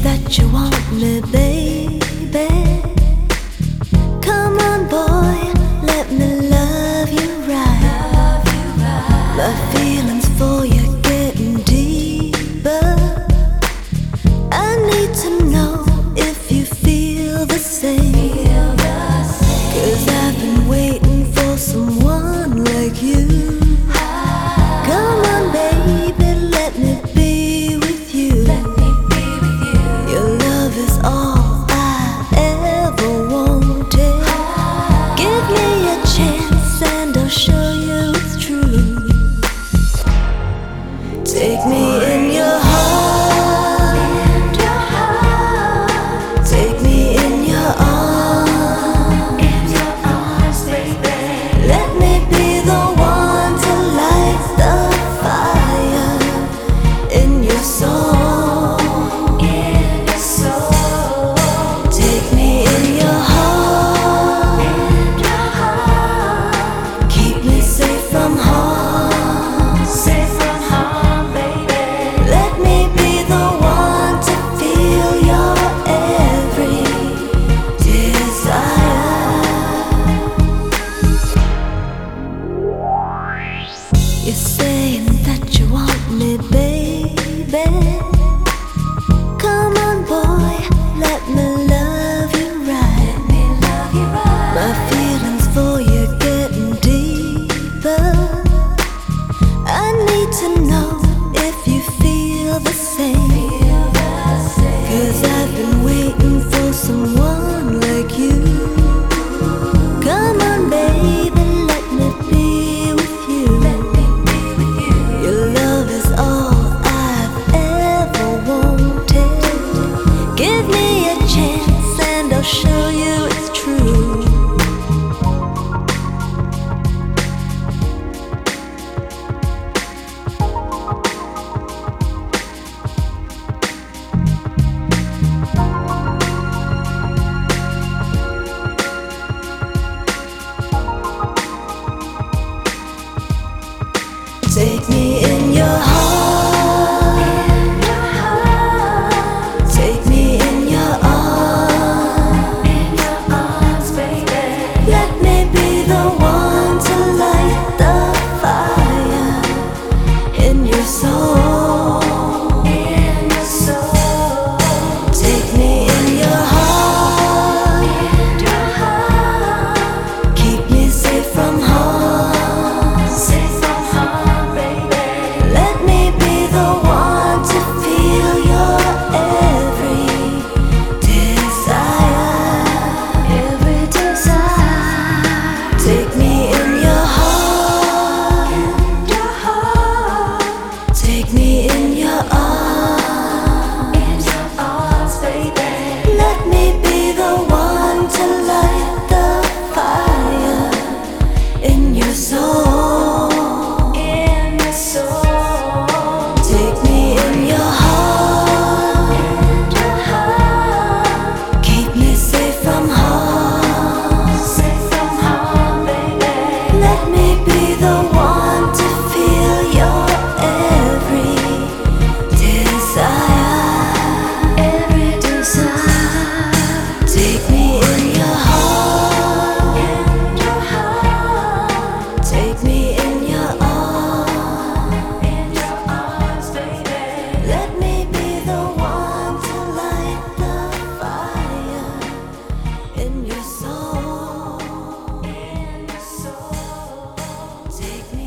that you want me, baby. Come on, boy, let me love you right. My feelings for you getting deeper. I need to know if you feel the same. 'Cause I've been waiting for someone like you. Come on, baby, let me be with you. Your love is all I ever wanted. Give me a chance and I'll show you it's true. Take me in your heart. Take me in your arms, baby. Let me be the one to light the fire in your soul. Take me in your heart. Keep me safe from harm. Baby. Let me be the one to feel your every desire. You're saying that you want me, baby. Come on, boy, let me love you right. My feelings for you getting deeper. I need to know if you feel the same. 'Cause I've been waiting for someone like you. Come on, baby, let me be with you. Your love is all I've ever wanted. Give me a chance and I'll show you it's true. Take me in your heart. Take me in your arms, baby. Let me be the one to light the fire in your soul. Take me in your heart. Keep me safe from harm. Let me be the one to feel your every desire. Take me in your heart. Take me in your arms, baby. Let me be the one to light the fire in your soul. Take me in your heart. Keep me safe from harm. Let me be the one to feel your every desire. Take me in your heart. Take me in your arms, baby. Let me be the one to light the fire in your soul. Take me